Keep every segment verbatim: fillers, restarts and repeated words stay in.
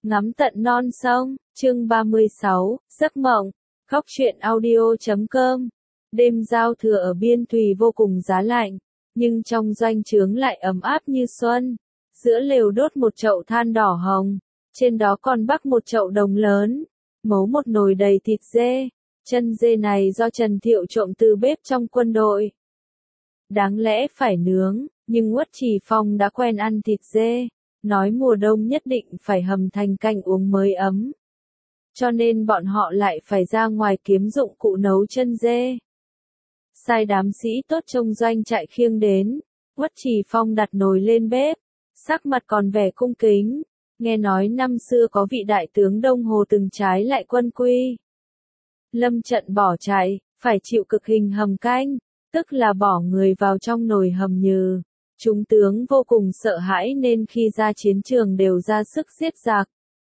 Ngắm tận non sông, chương ba mươi sáu, giấc mộng, góc truyện audio chấm com. Đêm giao thừa ở Biên Thùy vô cùng giá lạnh, nhưng trong doanh trướng lại ấm áp như xuân. Giữa lều đốt một chậu than đỏ hồng, trên đó còn bắc một chậu đồng lớn, mấu một nồi đầy thịt dê. Chân dê này do Trần Thiệu trộm từ bếp trong quân đội. Đáng lẽ phải nướng, nhưng Uất Trì Phong đã quen ăn thịt dê, nói mùa đông nhất định phải hầm thành canh uống mới ấm. Cho nên bọn họ lại phải ra ngoài kiếm dụng cụ nấu chân dê. Sai đám sĩ tốt trong doanh trại khiêng đến, Uất Trì Phong đặt nồi lên bếp, sắc mặt còn vẻ cung kính, nghe nói năm xưa có vị đại tướng Đông Hồ từng trái lại quân Quy. Lâm trận bỏ chạy, phải chịu cực hình hầm canh, tức là bỏ người vào trong nồi hầm nhừ. Chúng tướng vô cùng sợ hãi nên khi ra chiến trường đều ra sức giết giặc.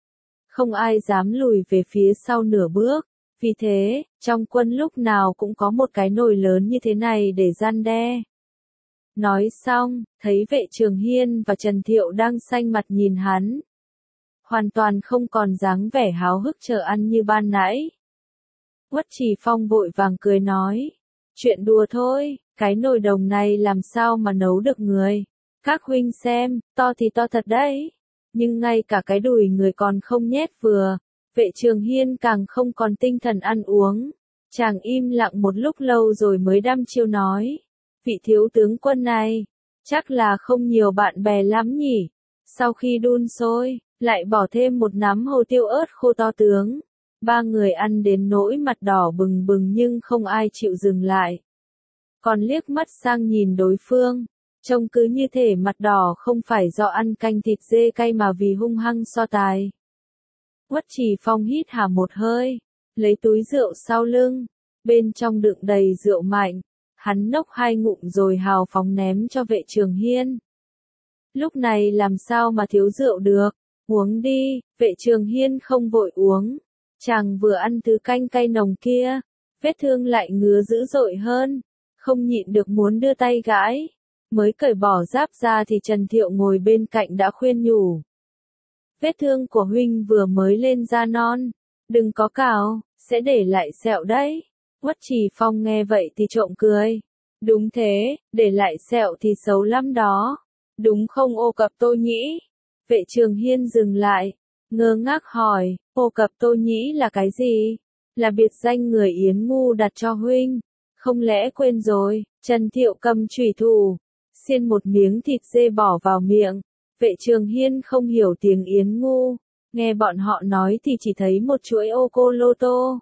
Không ai dám lùi về phía sau nửa bước, vì thế, trong quân lúc nào cũng có một cái nồi lớn như thế này để răn đe. Nói xong, thấy Vệ Trường Hiên và Trần Thiệu đang xanh mặt nhìn hắn. Hoàn toàn không còn dáng vẻ háo hức chờ ăn như ban nãy. Uất Trì Phong vội vàng cười nói, chuyện đùa thôi, cái nồi đồng này làm sao mà nấu được người. Các huynh xem, to thì to thật đấy, nhưng ngay cả cái đùi người còn không nhét vừa. Vệ Trường Hiên càng không còn tinh thần ăn uống. Chàng im lặng một lúc lâu rồi mới đăm chiêu nói, vị thiếu tướng quân này, chắc là không nhiều bạn bè lắm nhỉ. Sau khi đun sôi, lại bỏ thêm một nắm hồ tiêu ớt khô to tướng. Ba người ăn đến nỗi mặt đỏ bừng bừng nhưng không ai chịu dừng lại. Còn liếc mắt sang nhìn đối phương, trông cứ như thể mặt đỏ không phải do ăn canh thịt dê cay mà vì hung hăng so tài. Uất Trì Phong hít hà một hơi, lấy túi rượu sau lưng, bên trong đựng đầy rượu mạnh, hắn nốc hai ngụm rồi hào phóng ném cho Vệ Trường Hiên. Lúc này làm sao mà thiếu rượu được, uống đi. Vệ Trường Hiên không vội uống, chàng vừa ăn thứ canh cay nồng kia, vết thương lại ngứa dữ dội hơn, không nhịn được muốn đưa tay gãi. Mới cởi bỏ giáp ra thì Trần Thiệu ngồi bên cạnh đã khuyên nhủ. Vết thương của huynh vừa mới lên da non, đừng có cào, sẽ để lại sẹo đấy. Uất Trì Phong nghe vậy thì trộm cười. Đúng thế, để lại sẹo thì xấu lắm đó. Đúng không Ô Cập Tô Nhĩ? Vệ Trường Hiên dừng lại, ngơ ngác hỏi, Ô Cập Tô Nhĩ là cái gì? Là biệt danh người Yến Ngu đặt cho huynh. Không lẽ quên rồi? Trần Thiệu cầm chủy thủ, xiên một miếng thịt dê bỏ vào miệng. Vệ Trường Hiên không hiểu tiếng Yến Ngu, nghe bọn họ nói thì chỉ thấy một chuỗi ô cô lô tô.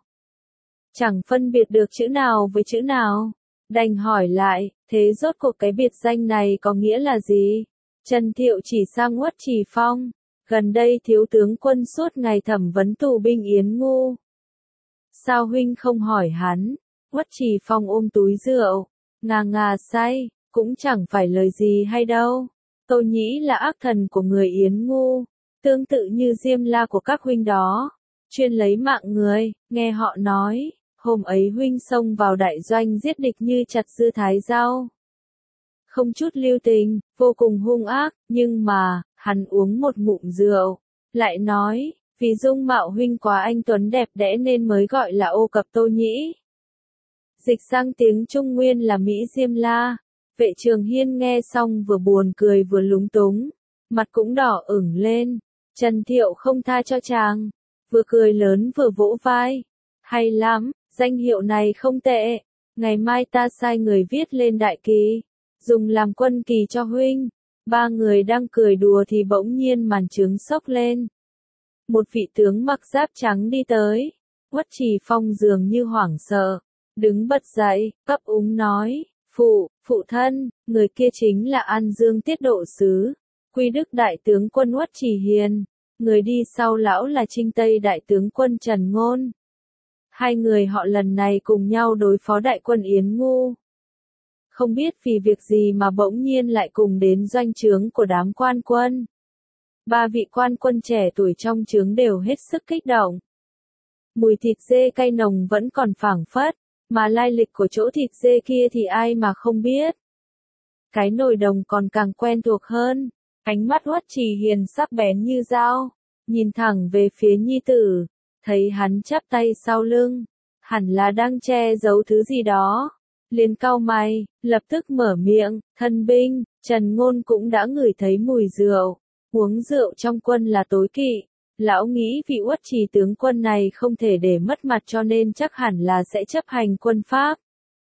Chẳng phân biệt được chữ nào với chữ nào, đành hỏi lại, thế rốt cuộc cái biệt danh này có nghĩa là gì? Trần Thiệu chỉ sang Uất Trì Phong, gần đây thiếu tướng quân suốt ngày thẩm vấn tù binh Yến Ngu. Sao huynh không hỏi hắn? Uất Trì Phong ôm túi rượu, ngà ngà say, cũng chẳng phải lời gì hay đâu. Tô Nhĩ là ác thần của người Yến Ngu, tương tự như Diêm La của các huynh đó, chuyên lấy mạng người. Nghe họ nói, hôm ấy huynh xông vào đại doanh giết địch như chặt dưa thái rau. Không chút lưu tình, vô cùng hung ác, nhưng mà, hắn uống một ngụm rượu, lại nói, vì dung mạo huynh quá anh tuấn đẹp đẽ nên mới gọi là Ô Cập Tô Nhĩ. Dịch sang tiếng Trung Nguyên là Mỹ Diêm La. Vệ Trường Hiên nghe xong vừa buồn cười vừa lúng túng, mặt cũng đỏ ửng lên. Trần Thiệu không tha cho chàng, vừa cười lớn vừa vỗ vai. Hay lắm, danh hiệu này không tệ, ngày mai ta sai người viết lên đại kỳ, dùng làm quân kỳ cho huynh. Ba người đang cười đùa thì bỗng nhiên màn trướng xốc lên. Một vị tướng mặc giáp trắng đi tới, Uất Trì Phong dường như hoảng sợ, đứng bật dậy, cấp úng nói. Phụ, phụ thân, người kia chính là An Dương Tiết Độ Sứ, Quy Đức Đại tướng quân Uất Trì Hiền, người đi sau lão là Trinh Tây Đại tướng quân Trần Ngôn. Hai người họ lần này cùng nhau đối phó đại quân Yến Ngu. Không biết vì việc gì mà bỗng nhiên lại cùng đến doanh trướng của đám quan quân. Ba vị quan quân trẻ tuổi trong trướng đều hết sức kích động. Mùi thịt dê cay nồng vẫn còn phảng phất. Mà lai lịch của chỗ thịt dê kia thì ai mà không biết. Cái nồi đồng còn càng quen thuộc hơn, ánh mắt Uất Trì Hiền sắc bén như dao, nhìn thẳng về phía nhi tử, thấy hắn chắp tay sau lưng, hẳn là đang che giấu thứ gì đó. Liền cau mày, lập tức mở miệng, thân binh, Trần Ngôn cũng đã ngửi thấy mùi rượu. Uống rượu trong quân là tối kỵ. Lão nghĩ vị Uất Trì tướng quân này không thể để mất mặt cho nên chắc hẳn là sẽ chấp hành quân pháp.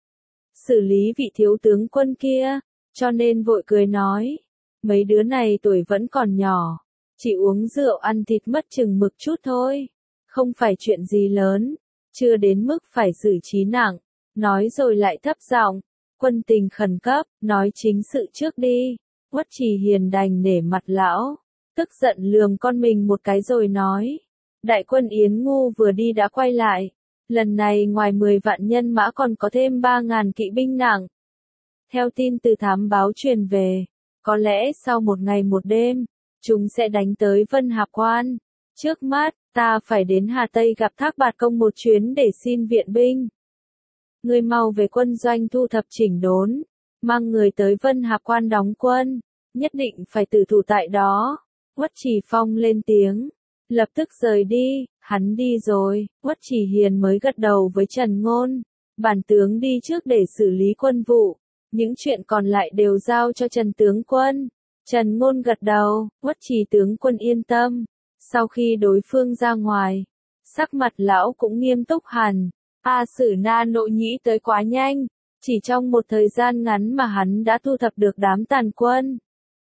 Xử lý vị thiếu tướng quân kia, cho nên vội cười nói. Mấy đứa này tuổi vẫn còn nhỏ, chỉ uống rượu ăn thịt mất chừng mực chút thôi. Không phải chuyện gì lớn, chưa đến mức phải xử trí nặng. Nói rồi lại thấp giọng, quân tình khẩn cấp, nói chính sự trước đi. Uất Trì hiền đành nể mặt lão, tức giận lườm con mình một cái rồi nói. Đại quân Yến Ngu vừa đi đã quay lại. Lần này ngoài mười vạn nhân mã còn có thêm ba ngàn kỵ binh nặng. Theo tin từ thám báo truyền về, có lẽ sau một ngày một đêm, chúng sẽ đánh tới Vân Hạp Quan. Trước mắt, ta phải đến Hà Tây gặp Thác Bạt Công một chuyến để xin viện binh. Ngươi mau về quân doanh thu thập chỉnh đốn, mang người tới Vân Hạp Quan đóng quân, nhất định phải tử thủ tại đó. Uất Trì Phong lên tiếng, lập tức rời đi. Hắn đi rồi, Uất Trì Hiền mới gật đầu với Trần Ngôn. Bản tướng đi trước để xử lý quân vụ, những chuyện còn lại đều giao cho Trần tướng quân. Trần Ngôn gật đầu, Uất Trì tướng quân yên tâm. Sau khi đối phương ra ngoài, sắc mặt lão cũng nghiêm túc hẳn. A Sử Na Nội Nhĩ tới quá nhanh, chỉ trong một thời gian ngắn mà hắn đã thu thập được đám tàn quân.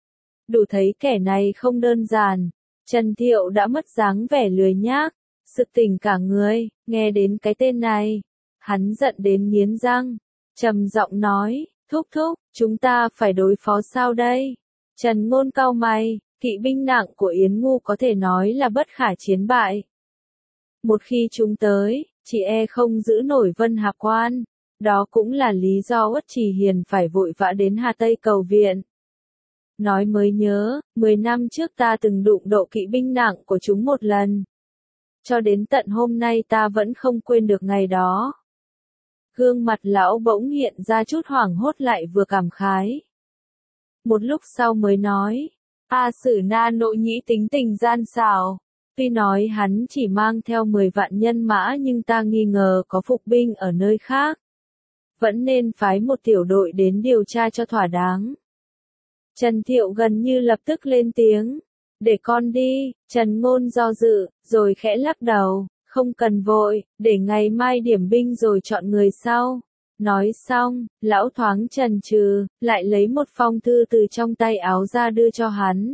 Đủ thấy kẻ này không đơn giản. Trần Thiệu đã mất dáng vẻ lười nhác, sực tỉnh cả người, nghe đến cái tên này, hắn giận đến nghiến răng, trầm giọng nói, thúc thúc, chúng ta phải đối phó sao đây? Trần Ngôn cau mày, kỵ binh nặng của Yến Ngu có thể nói là bất khả chiến bại. Một khi chúng tới, chỉ e không giữ nổi Vân Hạp Quan, đó cũng là lý do Uất Trì Hiền phải vội vã đến Hà Tây cầu viện. Nói mới nhớ, mười năm trước ta từng đụng độ kỵ binh nặng của chúng một lần. Cho đến tận hôm nay ta vẫn không quên được ngày đó. Gương mặt lão bỗng hiện ra chút hoảng hốt lại vừa cảm khái. Một lúc sau mới nói, A Sử Na Nội Nhĩ tính tình gian xảo. Tuy nói hắn chỉ mang theo mười vạn nhân mã nhưng ta nghi ngờ có phục binh ở nơi khác. Vẫn nên phái một tiểu đội đến điều tra cho thỏa đáng. Trần Thiệu gần như lập tức lên tiếng. Để con đi. Trần Ngôn do dự, rồi khẽ lắc đầu. Không cần vội, để ngày mai điểm binh rồi chọn người sau. Nói xong, lão thoáng chần chừ, lại lấy một phong thư từ trong tay áo ra đưa cho hắn.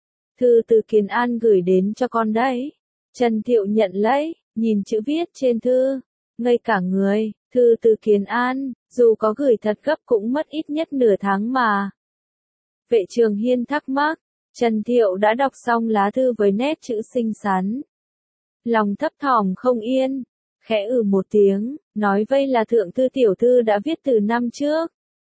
Thư từ Kiến An gửi đến cho con đấy. Trần Thiệu nhận lấy, nhìn chữ viết trên thư, ngây cả người. Thư từ Kiến An, dù có gửi thật gấp cũng mất ít nhất nửa tháng mà. Vệ Trường Hiên thắc mắc, Trần Thiệu đã đọc xong lá thư với nét chữ xinh xắn. Lòng thấp thỏm không yên, khẽ ừ một tiếng, nói vây là thượng thư tiểu thư đã viết từ năm trước.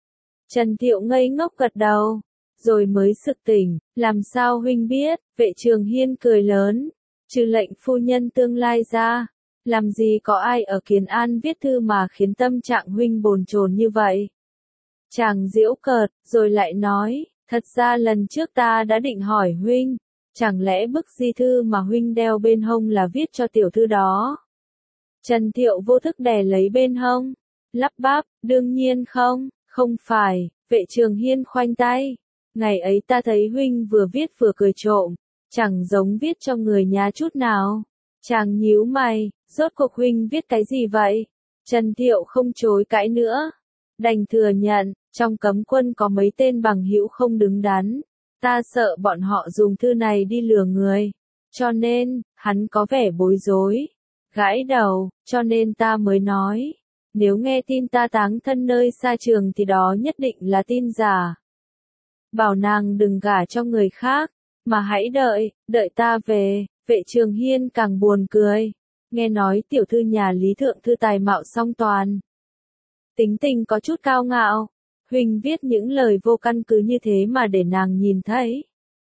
Trần Thiệu ngây ngốc gật đầu, rồi mới sực tỉnh, làm sao huynh biết? Vệ Trường Hiên cười lớn, trừ lệnh phu nhân tương lai ra, làm gì có ai ở Kiến An viết thư mà khiến tâm trạng huynh bồn chồn như vậy. Chàng giễu cợt, rồi lại nói, thật ra lần trước ta đã định hỏi huynh, chẳng lẽ bức di thư mà huynh đeo bên hông là viết cho tiểu thư đó? Trần Thiệu vô thức đè lấy bên hông, lắp bắp, đương nhiên không, không phải. Vệ Trường Hiên khoanh tay, ngày ấy ta thấy huynh vừa viết vừa cười trộm, chẳng giống viết cho người nhà chút nào. Chàng nhíu mày, rốt cuộc huynh viết cái gì vậy? Trần Thiệu không chối cãi nữa, đành thừa nhận, trong cấm quân có mấy tên bằng hữu không đứng đắn, ta sợ bọn họ dùng thư này đi lừa người, cho nên, hắn có vẻ bối rối, gãi đầu, cho nên ta mới nói, nếu nghe tin ta táng thân nơi xa trường thì đó nhất định là tin giả. Bảo nàng đừng gả cho người khác, mà hãy đợi, đợi ta về. Vệ Trường Hiên càng buồn cười, nghe nói tiểu thư nhà Lý thượng thư tài mạo song toàn, tính tình có chút cao ngạo, huynh viết những lời vô căn cứ như thế mà để nàng nhìn thấy,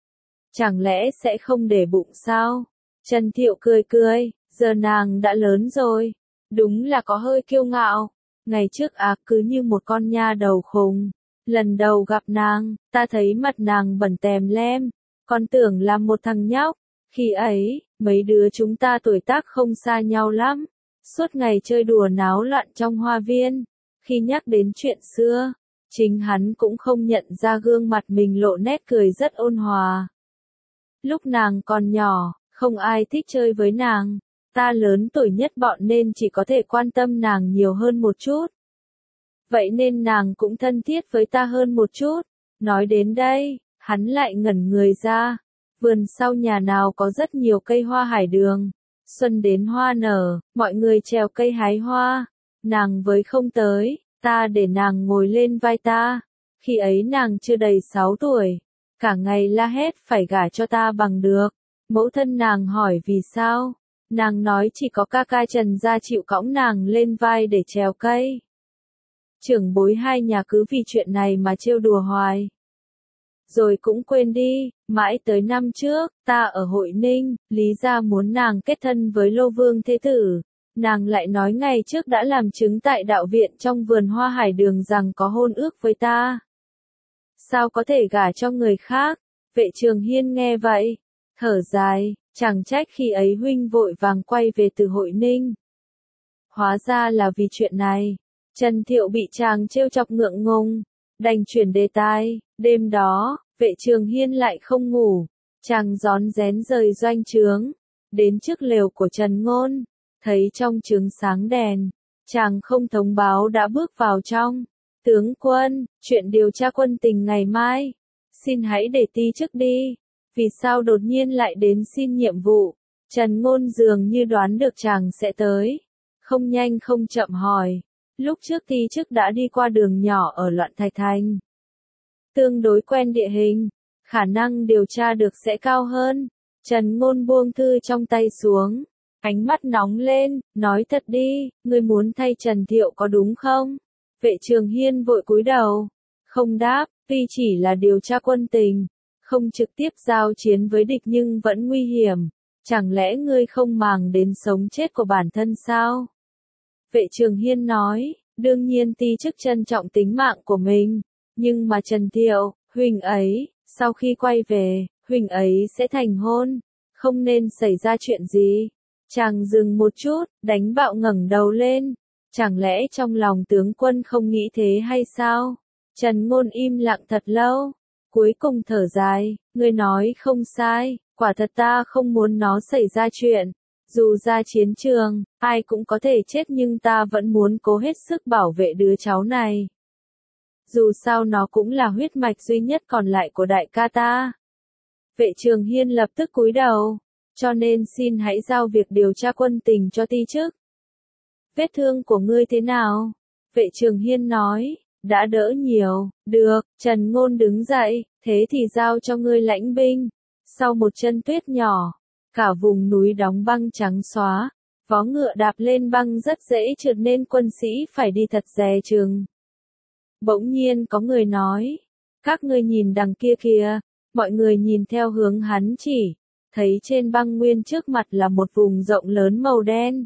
chẳng lẽ sẽ không để bụng sao? Trần Thiệu cười cười, giờ nàng đã lớn rồi, đúng là có hơi kiêu ngạo. Ngày trước à cứ như một con nha đầu khùng, lần đầu gặp nàng, ta thấy mặt nàng bẩn tèm lem, còn tưởng là một thằng nhóc. Khi ấy, mấy đứa chúng ta tuổi tác không xa nhau lắm, suốt ngày chơi đùa náo loạn trong hoa viên. Khi nhắc đến chuyện xưa, chính hắn cũng không nhận ra gương mặt mình lộ nét cười rất ôn hòa. Lúc nàng còn nhỏ, không ai thích chơi với nàng. Ta lớn tuổi nhất bọn nên chỉ có thể quan tâm nàng nhiều hơn một chút. Vậy nên nàng cũng thân thiết với ta hơn một chút. Nói đến đây, hắn lại ngẩn người ra. Vườn sau nhà nào có rất nhiều cây hoa hải đường. Xuân đến hoa nở, mọi người trèo cây hái hoa. Nàng với không tới, ta để nàng ngồi lên vai ta. Khi ấy nàng chưa đầy sáu tuổi. Cả ngày la hét phải gả cho ta bằng được. Mẫu thân nàng hỏi vì sao. Nàng nói chỉ có ca ca Trần gia chịu cõng nàng lên vai để trèo cây. Trưởng bối hai nhà cứ vì chuyện này mà trêu đùa hoài. Rồi cũng quên đi, mãi tới năm trước, ta ở Hội Ninh, Lý gia muốn nàng kết thân với Lô Vương Thế Tử. Nàng lại nói ngày trước đã làm chứng tại đạo viện trong vườn hoa hải đường rằng có hôn ước với ta. Sao có thể gả cho người khác? Vệ Trường Hiên nghe vậy, thở dài, chẳng trách khi ấy huynh vội vàng quay về từ Hội Ninh. Hóa ra là vì chuyện này. Trần Thiệu bị chàng trêu chọc ngượng ngùng, đành chuyển đề tài. Đêm đó, Vệ Trường Hiên lại không ngủ, chàng rón rén rời doanh trướng, đến trước lều của Trần Ngôn, thấy trong trướng sáng đèn, chàng không thông báo đã bước vào trong. Tướng quân, chuyện điều tra quân tình ngày mai, xin hãy để ti trước đi. Vì sao đột nhiên lại đến xin nhiệm vụ? Trần Ngôn dường như đoán được chàng sẽ tới, không nhanh không chậm hỏi. Lúc trước ti chức đã đi qua đường nhỏ ở Loạn Thạch Thành, tương đối quen địa hình, khả năng điều tra được sẽ cao hơn. Trần Ngôn buông thư trong tay xuống, ánh mắt nóng lên, nói thật đi, ngươi muốn thay Trần Thiệu có đúng không? Vệ Trường Hiên vội cúi đầu, không đáp, tuy chỉ là điều tra quân tình, không trực tiếp giao chiến với địch nhưng vẫn nguy hiểm, chẳng lẽ ngươi không màng đến sống chết của bản thân sao? Vệ Trường Hiên nói, đương nhiên ti chức trân trọng tính mạng của mình, nhưng mà Trần Thiệu, huynh ấy, sau khi quay về, huynh ấy sẽ thành hôn, không nên xảy ra chuyện gì. Chàng dừng một chút, đánh bạo ngẩng đầu lên, chẳng lẽ trong lòng tướng quân không nghĩ thế hay sao? Trần Ngôn im lặng thật lâu, cuối cùng thở dài, ngươi nói không sai, quả thật ta không muốn nó xảy ra chuyện. Dù ra chiến trường, ai cũng có thể chết nhưng ta vẫn muốn cố hết sức bảo vệ đứa cháu này. Dù sao nó cũng là huyết mạch duy nhất còn lại của đại ca ta. Vệ Trường Hiên lập tức cúi đầu, cho nên xin hãy giao việc điều tra quân tình cho ti chức. Vết thương của ngươi thế nào? Vệ Trường Hiên nói, đã đỡ nhiều, được, Trần Ngôn đứng dậy, thế thì giao cho ngươi lãnh binh. Sau một chân tuyết nhỏ, cả vùng núi đóng băng trắng xóa, vó ngựa đạp lên băng rất dễ trượt nên quân sĩ phải đi thật dè chừng. Bỗng nhiên có người nói, các ngươi nhìn đằng kia kìa, mọi người nhìn theo hướng hắn chỉ, thấy trên băng nguyên trước mặt là một vùng rộng lớn màu đen.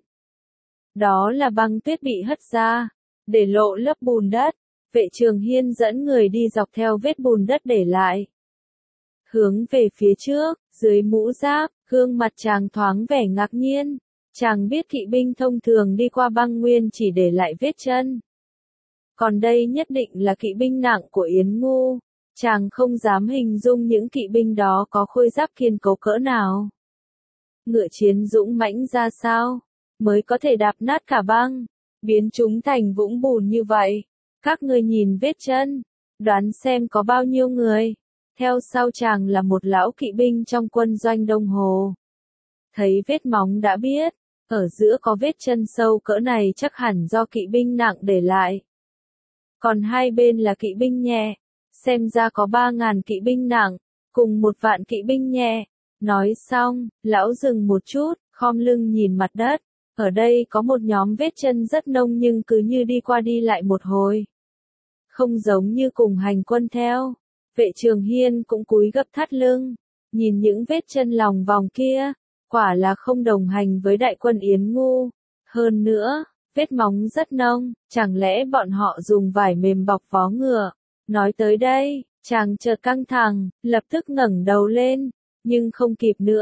Đó là băng tuyết bị hất ra, để lộ lớp bùn đất. Vệ Trường Hiên dẫn người đi dọc theo vết bùn đất để lại. Hướng về phía trước, dưới mũ giáp, gương mặt chàng thoáng vẻ ngạc nhiên. Chàng biết kỵ binh thông thường đi qua băng nguyên chỉ để lại vết chân. Còn đây nhất định là kỵ binh nặng của Yến Ngu. Chàng không dám hình dung những kỵ binh đó có khôi giáp kiên cố cỡ nào. Ngựa chiến dũng mãnh ra sao, mới có thể đạp nát cả băng, biến chúng thành vũng bùn như vậy. Các ngươi nhìn vết chân, đoán xem có bao nhiêu người. Theo sau chàng là một lão kỵ binh trong quân doanh Đông Hồ. Thấy vết móng đã biết, ở giữa có vết chân sâu cỡ này chắc hẳn do kỵ binh nặng để lại. Còn hai bên là kỵ binh nhẹ, xem ra có ba ngàn kỵ binh nặng, cùng một vạn kỵ binh nhẹ. Nói xong, lão dừng một chút, khom lưng nhìn mặt đất. Ở đây có một nhóm vết chân rất nông nhưng cứ như đi qua đi lại một hồi. Không giống như cùng hành quân theo. Vệ Trường Hiên cũng cúi gập thắt lưng, nhìn những vết chân lòng vòng kia, quả là không đồng hành với đại quân Yến Ngu. Hơn nữa, vết móng rất nông, chẳng lẽ bọn họ dùng vải mềm bọc vó ngựa? Nói tới đây, chàng chợt căng thẳng, lập tức ngẩng đầu lên, nhưng không kịp nữa,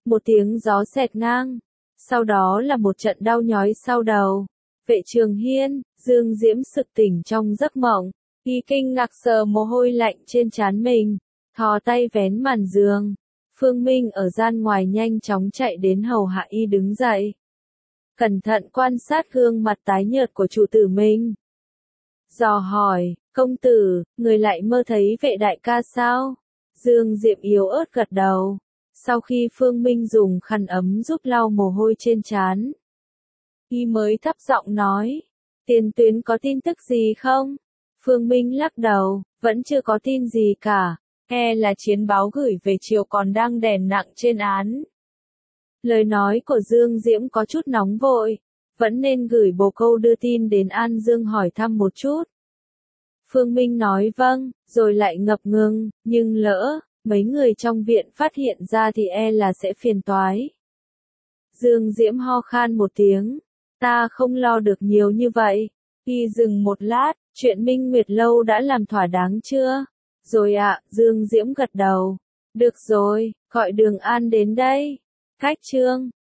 một tiếng gió xẹt ngang. Sau đó là một trận đau nhói sau đầu. Vệ Trường Hiên, Dương Diễm sực tỉnh trong giấc mộng. Y kinh ngạc sờ mồ hôi lạnh trên trán mình. Thò tay vén màn giường. Phương Minh ở gian ngoài nhanh chóng chạy đến hầu hạ y đứng dậy. Cẩn thận quan sát gương mặt tái nhợt của chủ tử mình. Dò hỏi, công tử, người lại mơ thấy vệ đại ca sao? Dương Diệm yếu ớt gật đầu. Sau khi Phương Minh dùng khăn ấm giúp lau mồ hôi trên trán, y mới thấp giọng nói, tiền tuyến có tin tức gì không? Phương Minh lắc đầu, vẫn chưa có tin gì cả, e là chiến báo gửi về triều còn đang đè nặng trên án. Lời nói của Dương Diễm có chút nóng vội, vẫn nên gửi bồ câu đưa tin đến An Dương hỏi thăm một chút. Phương Minh nói vâng, rồi lại ngập ngừng, nhưng lỡ mấy người trong viện phát hiện ra thì e là sẽ phiền toái. Dương Diễm ho khan một tiếng, ta không lo được nhiều như vậy. Y dừng một lát, chuyện Minh Nguyệt Lâu đã làm thỏa đáng chưa? Rồi ạ, Dương Diễm gật đầu. Được rồi, gọi Đường An đến đây. Khách trương.